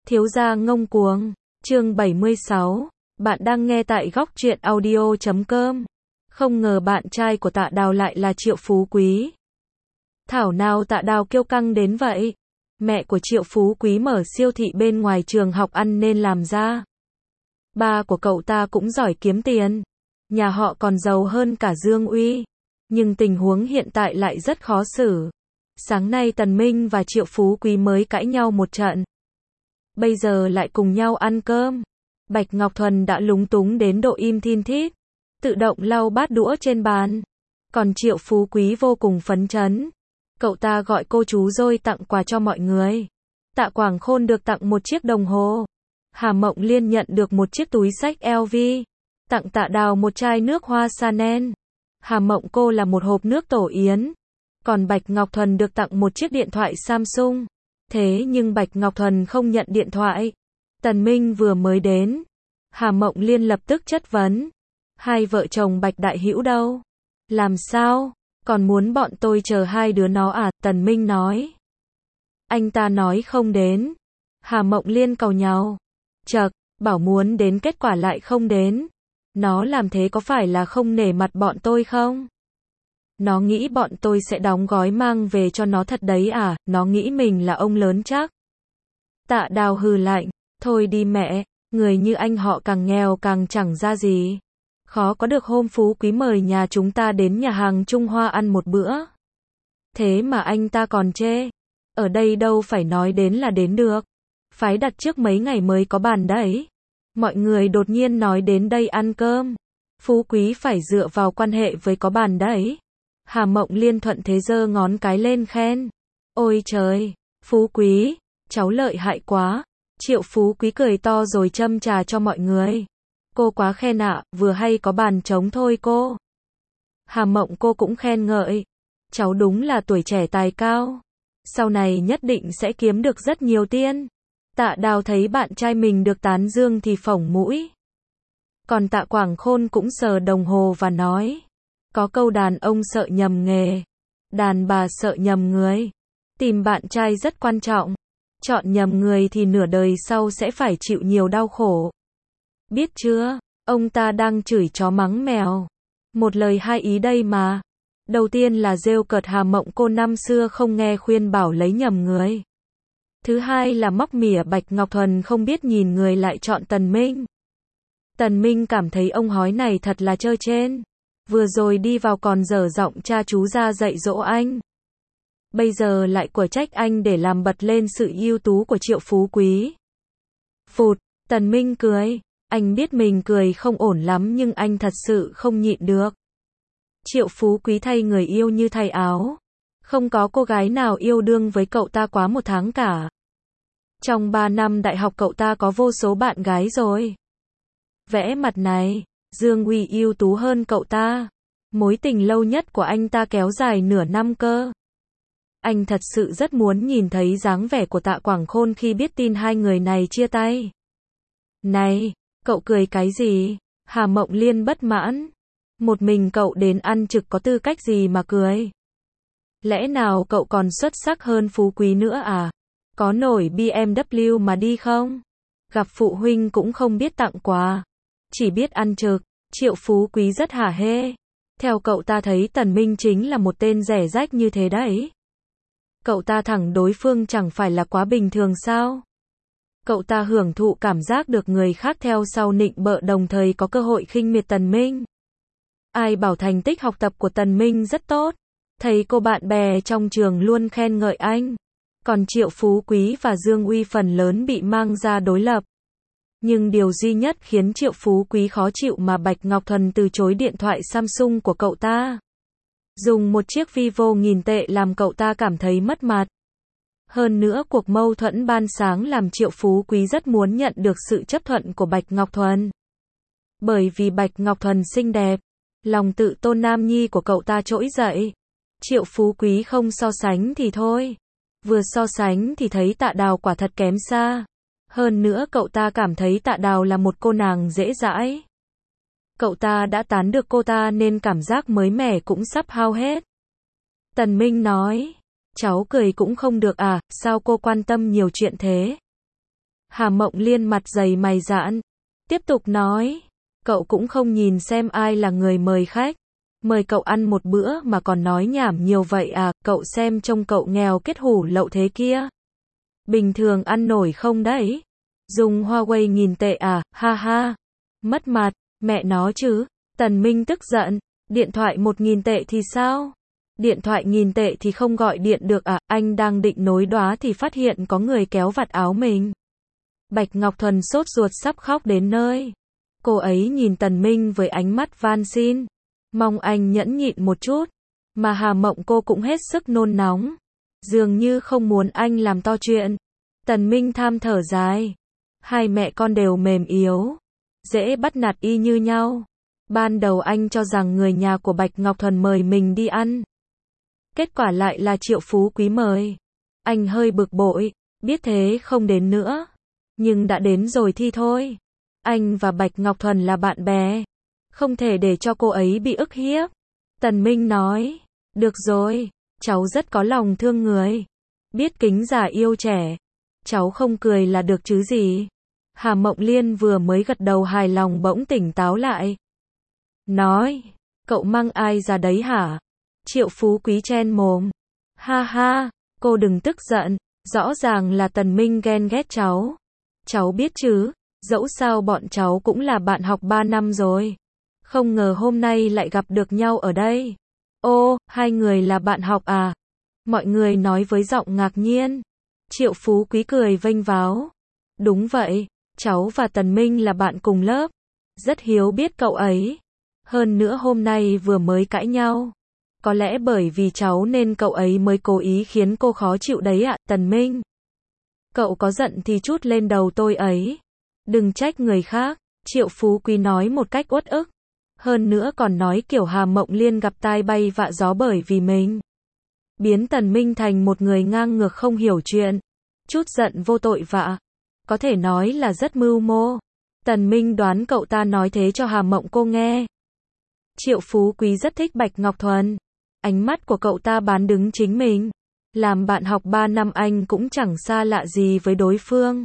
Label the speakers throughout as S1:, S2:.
S1: Thiếu gia ngông cuồng, chương 76, bạn đang nghe tại góc truyện audio.com. Không ngờ bạn trai của Tạ Đào lại là Triệu Phú Quý. Thảo nào Tạ Đào kiêu căng đến vậy. Mẹ của Triệu Phú Quý mở siêu thị bên ngoài trường học ăn nên làm ra. Ba của cậu ta cũng giỏi kiếm tiền. Nhà họ còn giàu hơn cả Dương Uy. Nhưng tình huống hiện tại lại rất khó xử. Sáng nay Tần Minh và Triệu Phú Quý mới cãi nhau một trận. Bây giờ lại cùng nhau ăn cơm. Bạch Ngọc Thuần đã lúng túng đến độ im thin thít, tự động lau bát đũa trên bàn. Còn Triệu Phú Quý vô cùng phấn chấn. Cậu ta gọi cô chú dôi tặng quà cho mọi người. Tạ Quảng Khôn được tặng một chiếc đồng hồ. Hà Mộng Liên nhận được một chiếc túi xách LV. Tặng Tạ Đào một chai nước hoa Chanel. Hà Mộng cô là một hộp nước tổ yến. Còn Bạch Ngọc Thuần được tặng một chiếc điện thoại Samsung. Thế nhưng Bạch Ngọc Thuần không nhận điện thoại. Tần Minh vừa mới đến. Hà Mộng Liên lập tức chất vấn. Hai vợ chồng Bạch Đại Hữu đâu? Làm sao? Còn muốn bọn tôi chờ hai đứa nó à? Tần Minh nói. Anh ta nói không đến. Hà Mộng Liên càu nhàu. Chậc, bảo muốn đến kết quả lại không đến. Nó làm thế có phải là không nể mặt bọn tôi không? Nó nghĩ bọn tôi sẽ đóng gói mang về cho nó thật đấy à? Nó nghĩ mình là ông lớn chắc. Tạ Đào hừ lạnh. Thôi đi mẹ, người như anh họ càng nghèo càng chẳng ra gì. Khó có được hôm Phú Quý mời nhà chúng ta đến nhà hàng Trung Hoa ăn một bữa. Thế mà anh ta còn chê. Ở đây đâu phải nói đến là đến được. Phái đặt trước mấy ngày mới có bàn đấy. Mọi người đột nhiên nói đến đây ăn cơm. Phú Quý phải dựa vào quan hệ với có bàn đấy. Hà Mộng Liên thuận thế giơ ngón cái lên khen. Ôi trời, Phú Quý, cháu lợi hại quá. Triệu Phú Quý cười to rồi châm trà cho mọi người. Cô quá khen ạ, vừa hay có bàn trống thôi cô. Hà Mộng cô cũng khen ngợi. Cháu đúng là tuổi trẻ tài cao. Sau này nhất định sẽ kiếm được rất nhiều tiền. Tạ Đào thấy bạn trai mình được tán dương thì phổng mũi. Còn Tạ Quảng Khôn cũng sờ đồng hồ và nói. Có câu đàn ông sợ nhầm nghề. Đàn bà sợ nhầm người. Tìm bạn trai rất quan trọng. Chọn nhầm người thì nửa đời sau sẽ phải chịu nhiều đau khổ. Biết chưa, ông ta đang chửi chó mắng mèo. Một lời hai ý đây mà. Đầu tiên là rêu cợt Hà Mộng cô năm xưa không nghe khuyên bảo lấy nhầm người. Thứ hai là móc mỉa Bạch Ngọc Thuần không biết nhìn người lại chọn Tần Minh. Tần Minh cảm thấy ông hói này thật là trơ trên. Vừa rồi đi vào còn dở giọng cha chú ra dạy dỗ anh. Bây giờ lại của trách anh để làm bật lên sự ưu tú của Triệu Phú Quý. Phụt, Tần Minh cười. Anh biết mình cười không ổn lắm nhưng anh thật sự không nhịn được. Triệu Phú Quý thay người yêu như thay áo. Không có cô gái nào yêu đương với cậu ta quá 1 tháng cả. Trong 3 năm đại học cậu ta có vô số bạn gái rồi. Vẽ mặt này, Dương Uy ưu tú hơn cậu ta. Mối tình lâu nhất của anh ta kéo dài nửa năm cơ. Anh thật sự rất muốn nhìn thấy dáng vẻ của Tạ Quảng Khôn khi biết tin hai người này chia tay. Này, cậu cười cái gì? Hà Mộng Liên bất mãn. Một mình cậu đến ăn trực có tư cách gì mà cười? Lẽ nào cậu còn xuất sắc hơn Phú Quý nữa à? Có nổi BMW mà đi không? Gặp phụ huynh cũng không biết tặng quà. Chỉ biết ăn trực. Triệu Phú Quý rất hả hê. Theo cậu ta thấy Tần Minh chính là một tên rẻ rách như thế đấy. Cậu ta thẳng đối phương chẳng phải là quá bình thường sao? Cậu ta hưởng thụ cảm giác được người khác theo sau nịnh bợ đồng thời có cơ hội khinh miệt Tần Minh. Ai bảo thành tích học tập của Tần Minh rất tốt. Thầy cô bạn bè trong trường luôn khen ngợi anh. Còn Triệu Phú Quý và Dương Uy phần lớn bị mang ra đối lập. Nhưng điều duy nhất khiến Triệu Phú Quý khó chịu mà Bạch Ngọc Thuần từ chối điện thoại Samsung của cậu ta. Dùng một chiếc Vivo 1000 tệ làm cậu ta cảm thấy mất mặt. Hơn nữa cuộc mâu thuẫn ban sáng làm Triệu Phú Quý rất muốn nhận được sự chấp thuận của Bạch Ngọc Thuần. Bởi vì Bạch Ngọc Thuần xinh đẹp, lòng tự tôn nam nhi của cậu ta trỗi dậy. Triệu Phú Quý không so sánh thì thôi. Vừa so sánh thì thấy Tạ Đào quả thật kém xa. Hơn nữa cậu ta cảm thấy Tạ Đào là một cô nàng dễ dãi. Cậu ta đã tán được cô ta nên cảm giác mới mẻ cũng sắp hao hết. Tần Minh nói. Cháu cười cũng không được à, sao cô quan tâm nhiều chuyện thế? Hà Mộng Liên mặt dày mày dạn, tiếp tục nói, cậu cũng không nhìn xem ai là người mời khách. Mời cậu ăn một bữa mà còn nói nhảm nhiều vậy à, cậu xem trông cậu nghèo kết hủ lậu thế kia. Bình thường ăn nổi không đấy? Dùng Huawei 1000 tệ à, ha ha. Mất mặt, mẹ nó chứ. Tần Minh tức giận, điện thoại 1000 tệ thì sao? Điện thoại 1000 tệ thì không gọi điện được à, anh đang định nối đóa thì phát hiện có người kéo vạt áo mình. Bạch Ngọc Thuần sốt ruột sắp khóc đến nơi. Cô ấy nhìn Tần Minh với ánh mắt van xin. Mong anh nhẫn nhịn một chút. Mà Hà Mộng cô cũng hết sức nôn nóng. Dường như không muốn anh làm to chuyện. Tần Minh than thở dài. Hai mẹ con đều mềm yếu. Dễ bắt nạt y như nhau. Ban đầu anh cho rằng người nhà của Bạch Ngọc Thuần mời mình đi ăn. Kết quả lại là Triệu Phú Quý mời. Anh hơi bực bội. Biết thế không đến nữa. Nhưng đã đến rồi thì thôi. Anh và Bạch Ngọc Thuần là bạn bè. Không thể để cho cô ấy bị ức hiếp. Tần Minh nói. Được rồi. Cháu rất có lòng thương người. Biết kính già yêu trẻ. Cháu không cười là được chứ gì. Hà Mộng Liên vừa mới gật đầu hài lòng bỗng tỉnh táo lại. Nói. Cậu mang ai ra đấy hả? Triệu Phú Quý chen mồm. Ha ha. Cô đừng tức giận. Rõ ràng là Tần Minh ghen ghét cháu. Cháu biết chứ. Dẫu sao bọn cháu cũng là bạn học 3 năm rồi. Không ngờ hôm nay lại gặp được nhau ở đây. Ô, hai người là bạn học à? Mọi người nói với giọng ngạc nhiên. Triệu Phú Quý cười vênh váo. Đúng vậy, cháu và Tần Minh là bạn cùng lớp. Rất hiếu biết cậu ấy. Hơn nữa hôm nay vừa mới cãi nhau. Có lẽ bởi vì cháu nên cậu ấy mới cố ý khiến cô khó chịu đấy ạ, Tần Minh. Cậu có giận thì trút lên đầu tôi ấy. Đừng trách người khác, Triệu Phú Quý nói một cách uất ức. Hơn nữa còn nói kiểu Hà Mộng Liên gặp tai bay vạ gió bởi vì mình. Biến Tần Minh thành một người ngang ngược không hiểu chuyện. Chút giận vô tội vạ. Có thể nói là rất mưu mô. Tần Minh đoán cậu ta nói thế cho Hà Mộng cô nghe. Triệu Phú Quý rất thích Bạch Ngọc Thuần. Ánh mắt của cậu ta bán đứng chính mình. Làm bạn học 3 năm anh cũng chẳng xa lạ gì với đối phương.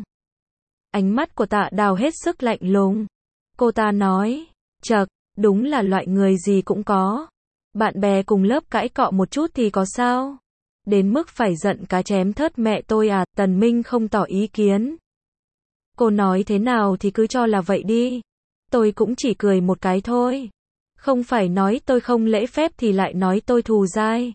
S1: Ánh mắt của Tạ Đào hết sức lạnh lùng. Cô ta nói, chậc, đúng là loại người gì cũng có. Bạn bè cùng lớp cãi cọ một chút thì có sao? Đến mức phải giận cá chém thớt mẹ tôi à? Tần Minh không tỏ ý kiến. Cô nói thế nào thì cứ cho là vậy đi. Tôi cũng chỉ cười một cái thôi. Không phải nói tôi không lễ phép thì lại nói tôi thù dai.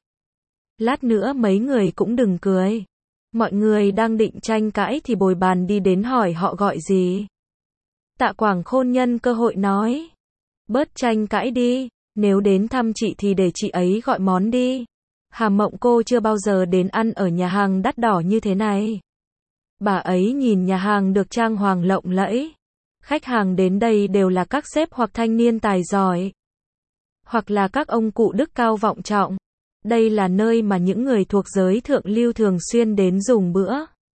S1: Lát nữa mấy người cũng đừng cười. Mọi người đang định tranh cãi thì bồi bàn đi đến hỏi họ gọi gì. Tạ Quảng Khôn nhân cơ hội nói. Bớt tranh cãi đi, nếu đến thăm chị thì để chị ấy gọi món đi. Hà Mộng cô chưa bao giờ đến ăn ở nhà hàng đắt đỏ như thế này. Bà ấy nhìn nhà hàng được trang hoàng lộng lẫy. Khách hàng đến đây đều là các sếp hoặc thanh niên tài giỏi. Hoặc là các ông cụ đức cao vọng trọng. Đây là nơi mà những người thuộc giới thượng lưu thường xuyên đến dùng bữa.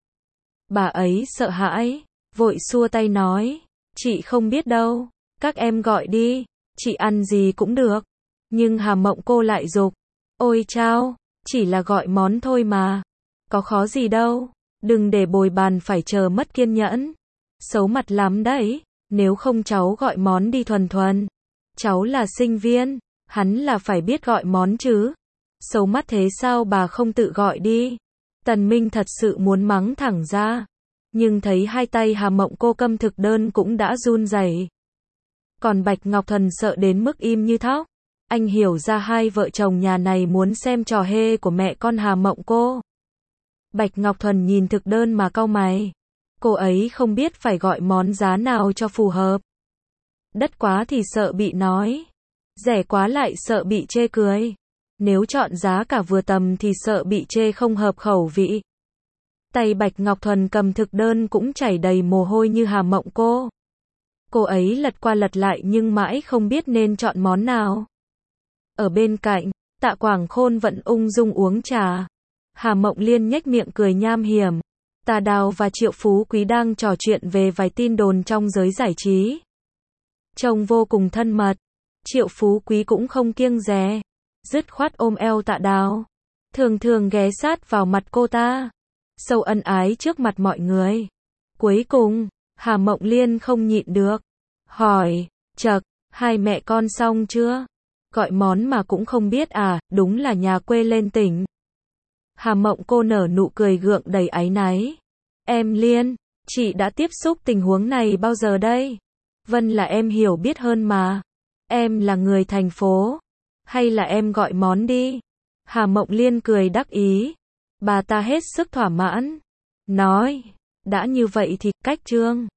S1: Bà ấy sợ hãi, vội xua tay nói, chị không biết đâu, các em gọi đi, chị ăn gì cũng được. Nhưng Hà Mộng cô lại giục, ôi chao, chỉ là gọi món thôi mà, có khó gì đâu, đừng để bồi bàn phải chờ mất kiên nhẫn. Xấu mặt lắm đấy, nếu không cháu gọi món đi thuần thuần. Cháu là sinh viên, hắn là phải biết gọi món chứ. Xấu mắt thế sao bà không tự gọi đi? Tần Minh thật sự muốn mắng thẳng ra. Nhưng thấy hai tay Hà Mộng cô câm thực đơn cũng đã run rẩy. Còn Bạch Ngọc Thuần sợ đến mức im như thóc. Anh hiểu ra hai vợ chồng nhà này muốn xem trò hề của mẹ con Hà Mộng cô. Bạch Ngọc Thuần nhìn thực đơn mà cau mày. Cô ấy không biết phải gọi món giá nào cho phù hợp. Đắt quá thì sợ bị nói. Rẻ quá lại sợ bị chê cười. Nếu chọn giá cả vừa tầm thì sợ bị chê không hợp khẩu vị. Tay Bạch Ngọc Thuần cầm thực đơn cũng chảy đầy mồ hôi như Hà Mộng cô. Cô ấy lật qua lật lại nhưng mãi không biết nên chọn món nào. Ở bên cạnh, Tạ Quảng Khôn vẫn ung dung uống trà. Hà Mộng Liên nhếch miệng cười nham hiểm. Tạ Đào và Triệu Phú Quý đang trò chuyện về vài tin đồn trong giới giải trí. Trông vô cùng thân mật. Triệu Phú Quý cũng không kiêng dè. Dứt khoát ôm eo Tạ Đào. Thường thường ghé sát vào mặt cô ta. Sâu ân ái trước mặt mọi người. Cuối cùng, Hà Mộng Liên không nhịn được. Hỏi, chậc, hai mẹ con xong chưa? Gọi món mà cũng không biết à, đúng là nhà quê lên tỉnh. Hà Mộng cô nở nụ cười gượng đầy áy náy. Em Liên, chị đã tiếp xúc tình huống này bao giờ đây? Vân là em hiểu biết hơn mà. Em là người thành phố. Hay là em gọi món đi? Hà Mộng Liên cười đắc ý. Bà ta hết sức thỏa mãn. Nói, đã như vậy thì cách Trương.